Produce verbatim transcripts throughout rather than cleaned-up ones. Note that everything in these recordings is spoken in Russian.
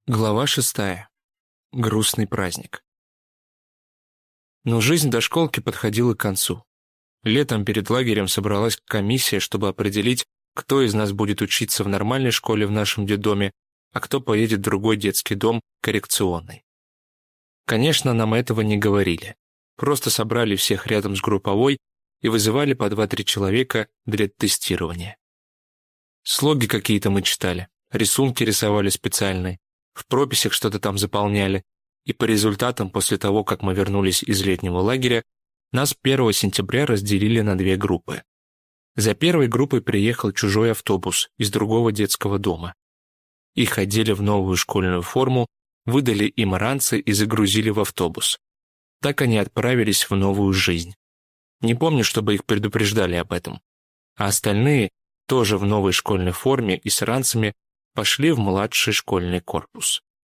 Глава шестая. Грустный праздник. Но жизнь дошколки подходила к концу. Летом перед лагерем собралась комиссия, чтобы определить, кто из нас будет учиться в нормальной школе в нашем детдоме, а кто поедет в другой детский дом, коррекционный. Конечно, нам этого не говорили. Просто собрали всех рядом с групповой и вызывали по два-три человека для тестирования. Слоги какие-то мы читали, рисунки рисовали специальные, в прописях что-то там заполняли, и по результатам, после того, как мы вернулись из летнего лагеря, нас первого сентября разделили на две группы. За первой группой приехал чужой автобус из другого детского дома. Их одели в новую школьную форму, выдали им ранцы и загрузили в автобус. Так они отправились в новую жизнь. Не помню, чтобы их предупреждали об этом. А остальные, тоже в новой школьной форме и с ранцами, пошли в младший школьный корпус.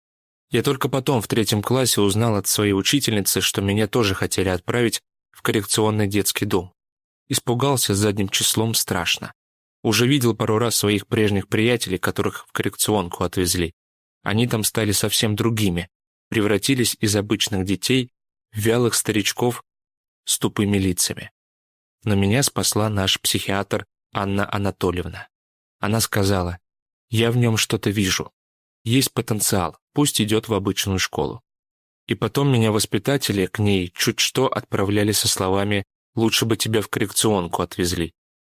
Я только потом в третьем классе узнал от своей учительницы, что меня тоже хотели отправить в коррекционный детский дом. Испугался задним числом страшно. Уже видел пару раз своих прежних приятелей, которых в коррекционку отвезли. Они там стали совсем другими, превратились из обычных детей в вялых старичков с тупыми лицами. Но меня спасла наш психиатр Анна Анатольевна. Она сказала: «Я в нем что-то вижу. Есть потенциал, пусть идет в обычную школу». И потом меня воспитатели к ней чуть что отправляли со словами «лучше бы тебя в коррекционку отвезли».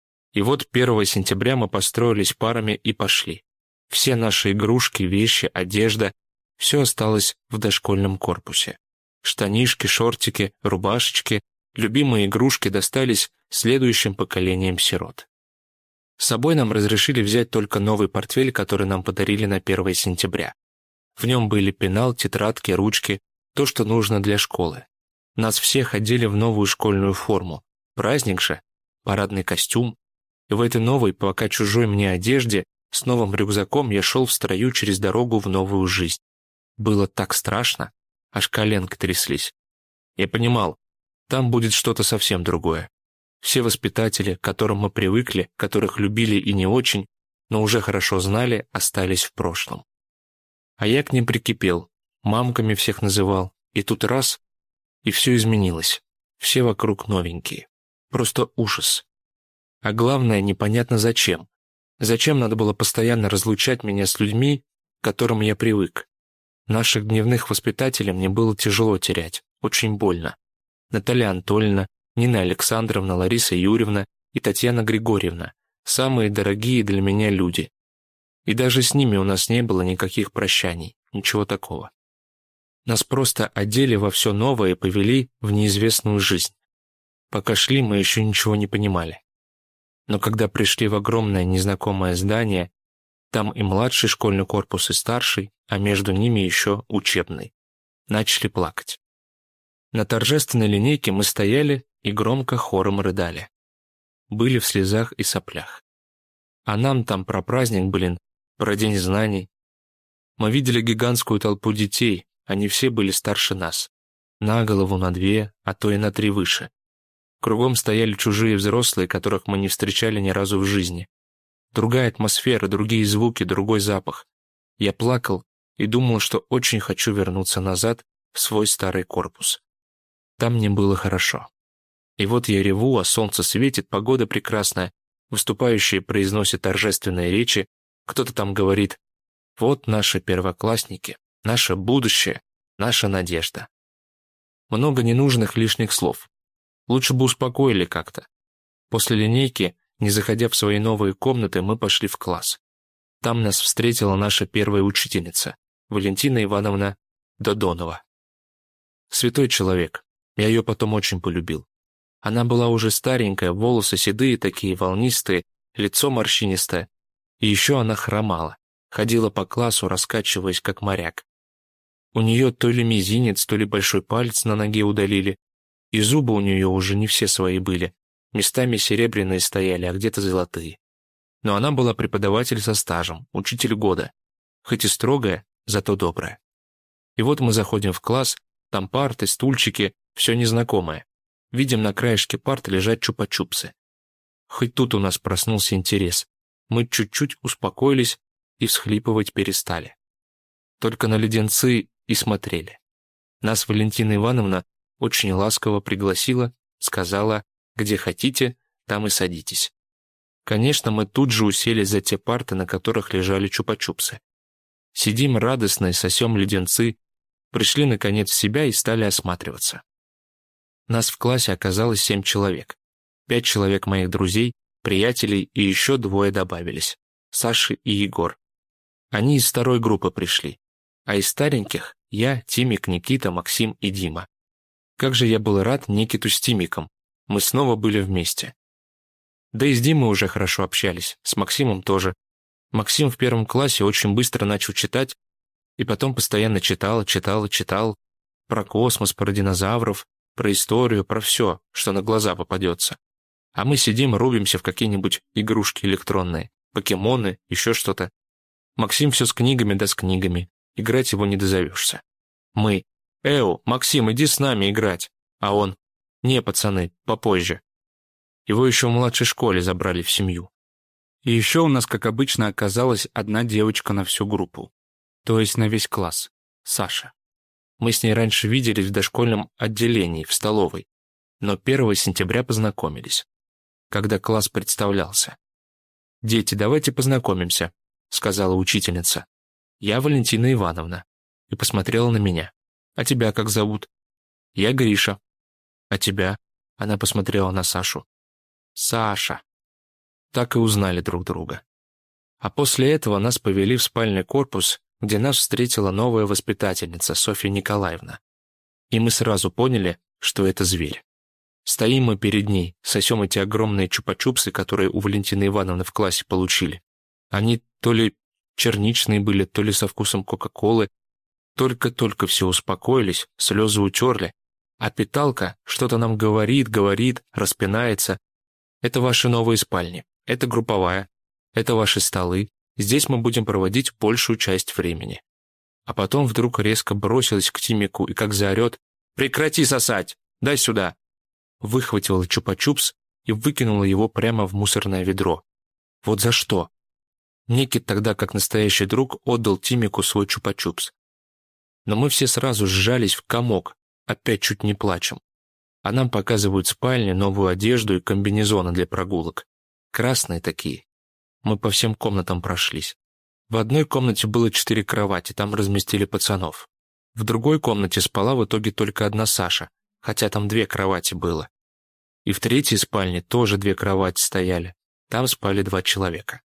И вот первого сентября мы построились парами и пошли. Все наши игрушки, вещи, одежда – все осталось в дошкольном корпусе. Штанишки, шортики, рубашечки, любимые игрушки достались следующим поколениям сирот. С собой нам разрешили взять только новый портфель, который нам подарили на первого сентября. В нем были пенал, тетрадки, ручки, то, что нужно для школы. Нас всех одели в новую школьную форму. Праздник же, парадный костюм. И в этой новой, пока чужой мне одежде, с новым рюкзаком я шел в строю через дорогу в новую жизнь. Было так страшно, аж коленки тряслись. Я понимал, там будет что-то совсем другое. Все воспитатели, к которым мы привыкли, которых любили и не очень, но уже хорошо знали, остались в прошлом. А я к ним прикипел, мамками всех называл, и тут раз, и все изменилось. Все вокруг новенькие. Просто ужас. А главное, непонятно зачем. Зачем надо было постоянно разлучать меня с людьми, к которым я привык? Наших дневных воспитателей мне было тяжело терять, очень больно. Наталья Анатольевна, Нина Александровна, Лариса Юрьевна и Татьяна Григорьевна – самые дорогие для меня люди. И даже с ними у нас не было никаких прощаний, ничего такого. Нас просто одели во все новое и повели в неизвестную жизнь. Пока шли, мы еще ничего не понимали. Но когда пришли в огромное незнакомое здание, там и младший школьный корпус, и старший, а между ними еще учебный, начали плакать. На торжественной линейке мы стояли и громко хором рыдали. Были в слезах и соплях. А нам там про праздник, блин, про день знаний. Мы видели гигантскую толпу детей, они все были старше нас. На голову, на две, а то и на три выше. Кругом стояли чужие взрослые, которых мы не встречали ни разу в жизни. Другая атмосфера, другие звуки, другой запах. Я плакал и думал, что очень хочу вернуться назад в свой старый корпус. Там мне было хорошо. И вот я реву, а солнце светит, погода прекрасная, выступающие произносят торжественные речи, кто-то там говорит: «Вот наши первоклассники, наше будущее, наша надежда». Много ненужных лишних слов. Лучше бы успокоили как-то. После линейки, не заходя в свои новые комнаты, мы пошли в класс. Там нас встретила наша первая учительница, Валентина Ивановна Додонова. Святой человек, я ее потом очень полюбил. Она была уже старенькая, волосы седые такие, волнистые, лицо морщинистое. И еще она хромала, ходила по классу, раскачиваясь, как моряк. У нее то ли мизинец, то ли большой палец на ноге удалили, и зубы у нее уже не все свои были, местами серебряные стояли, а где-то золотые. Но она была преподаватель со стажем, учитель года, хоть и строгая, зато добрая. И вот мы заходим в класс, там парты, стульчики, все незнакомое. Видим на краешке парты лежать чупа-чупсы. Хоть тут у нас проснулся интерес. Мы чуть-чуть успокоились и всхлипывать перестали. только на леденцы и смотрели. Нас Валентина Ивановна очень ласково пригласила, сказала, где хотите, там и садитесь. Конечно, мы тут же уселись за те парты, на которых лежали чупа-чупсы. Сидим радостно и сосем леденцы, пришли наконец в себя и стали осматриваться. Нас в классе оказалось семь человек. Пять человек моих друзей, приятелей и еще двое добавились — Саша и Егор. Они из второй группы пришли, а из стареньких — я, Тимик, Никита, Максим и Дима. Как же я был рад Никиту с Тимиком, мы снова были вместе. Да и с Димой уже хорошо общались, с Максимом тоже. Максим в первом классе очень быстро начал читать, и потом постоянно читал, читал, читал про космос, про динозавров, про историю, про все, что на глаза попадется. А мы сидим, рубимся в какие-нибудь игрушки электронные, покемоны, еще что-то. Максим все с книгами да с книгами, играть его не дозовешься. Мы: «Эу, Максим, иди с нами играть», а он: «Не, пацаны, попозже». Его еще в младшей школе забрали в семью. И еще у нас, как обычно, оказалась одна девочка на всю группу, то есть на весь класс, Саша. Мы с ней раньше виделись в дошкольном отделении, в столовой, но первого сентября познакомились, когда класс представлялся. «Дети, давайте познакомимся», — сказала учительница. «Я Валентина Ивановна», и посмотрела на меня. «А тебя как зовут?» «Я Гриша». «А тебя?» — она посмотрела на Сашу. «Саша». Так и узнали друг друга. А после этого нас повели в спальный корпус, где нас встретила новая воспитательница Софья Николаевна. И мы сразу поняли, что это зверь. Стоим мы перед ней, сосем эти огромные чупа-чупсы, которые у Валентины Ивановны в классе получили. Они то ли черничные были, то ли со вкусом Кока-Колы. Только-только все успокоились, слезы утерли, а питалка что-то нам говорит, говорит, распинается. «Это ваши новые спальни, это групповая, это ваши столы, здесь мы будем проводить большую часть времени». А потом вдруг резко бросилась к Тимику и как заорет: «Прекрати сосать! Дай сюда!» Выхватила чупа-чупс и выкинула его прямо в мусорное ведро. Вот за что? Никит тогда, как настоящий друг, отдал Тимику свой чупа-чупс. Но мы все сразу сжались в комок, опять чуть не плачем. А нам показывают спальни, новую одежду и комбинезоны для прогулок. Красные такие. Мы по всем комнатам прошлись. В одной комнате было четыре кровати, там разместили пацанов. В другой комнате спала в итоге только одна Саша, хотя там две кровати было. И в третьей спальне тоже две кровати стояли, там спали два человека.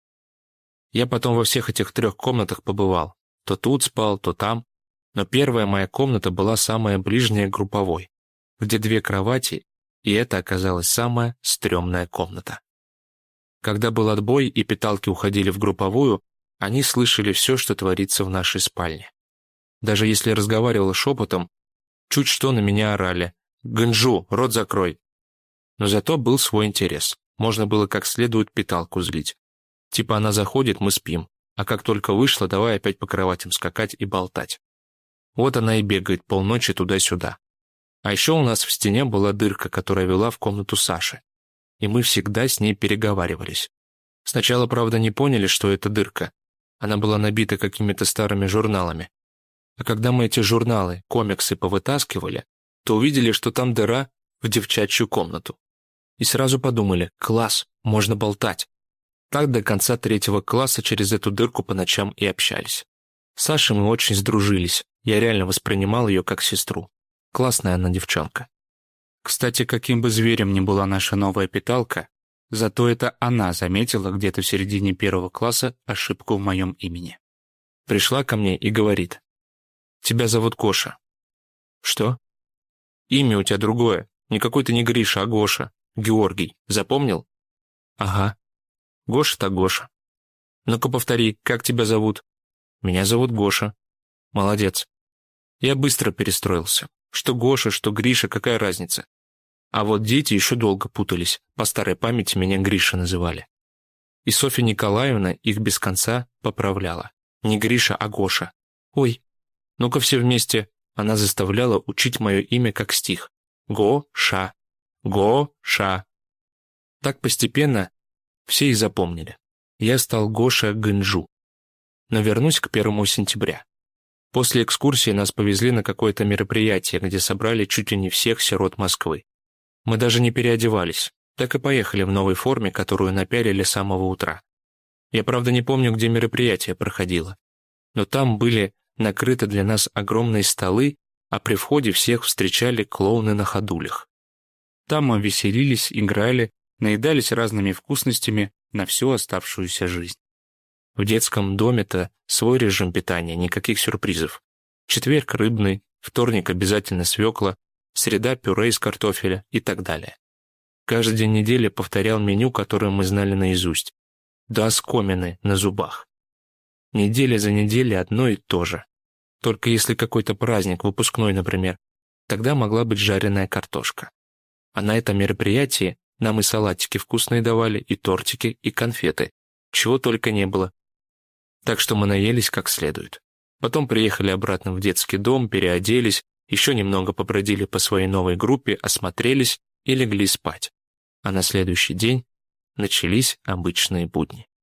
Я потом во всех этих трех комнатах побывал. То тут спал, то там. Но первая моя комната была самая ближняя к групповой, где две кровати, и это оказалась самая стрёмная комната. Когда был отбой и питалки уходили в групповую, они слышали все, что творится в нашей спальне. Даже если разговаривала шепотом, чуть что на меня орали: «Гынжу, рот закрой!» Но зато был свой интерес. Можно было как следует питалку злить. Типа она заходит, мы спим, а как только вышла, давай опять по кроватям скакать и болтать. Вот она и бегает полночи туда-сюда. А еще у нас в стене была дырка, которая вела в комнату Саши. И мы всегда с ней переговаривались. Сначала, правда, не поняли, что это дырка. Она была набита какими-то старыми журналами. А когда мы эти журналы, комиксы повытаскивали, то увидели, что там дыра в девчачью комнату. И сразу подумали: класс, можно болтать. Так до конца третьего класса через эту дырку по ночам и общались. С Сашей мы очень сдружились. Я реально воспринимал ее как сестру. Классная она девчонка. Кстати, каким бы зверем ни была наша новая питалка, зато это она заметила где-то в середине первого класса ошибку в моем имени. Пришла ко мне и говорит: «Тебя зовут Гоша». «Что?» «Имя у тебя другое. Никакой ты не Гриша, а Гоша. Георгий. Запомнил?» «Ага. Гоша так Гоша». «Ну-ка повтори, как тебя зовут?» «Меня зовут Гоша». «Молодец». Я быстро перестроился. Что Гоша, что Гриша, какая разница? А вот дети еще долго путались. По старой памяти меня Гриша называли. И Софья Николаевна их без конца поправляла. Не Гриша, а Гоша. «Ой, ну-ка все вместе». Она заставляла учить мое имя как стих. Го-ша. Го-ша. Так постепенно все и запомнили. Я стал Гоша Гынжу. Но вернусь к первому сентября. После экскурсии нас повезли на какое-то мероприятие, где собрали чуть ли не всех сирот Москвы. Мы даже не переодевались, так и поехали в новой форме, которую напялили с самого утра. Я, правда, не помню, где мероприятие проходило, но там были накрыты для нас огромные столы, а при входе всех встречали клоуны на ходулях. Там мы веселились, играли, наедались разными вкусностями на всю оставшуюся жизнь. В детском доме-то свой режим питания, никаких сюрпризов. Четверг рыбный, вторник обязательно свекла, среда пюре из картофеля и так далее. Каждый день недели повторял меню, которое мы знали наизусть. До оскомины на зубах. Неделя за неделей одно и то же. Только если какой-то праздник, выпускной, например, тогда могла быть жареная картошка. А на этом мероприятии нам и салатики вкусные давали, и тортики, и конфеты. Чего только не было. Так что мы наелись как следует. Потом приехали обратно в детский дом, переоделись, еще немного побродили по своей новой группе, осмотрелись и легли спать. А на следующий день начались обычные будни.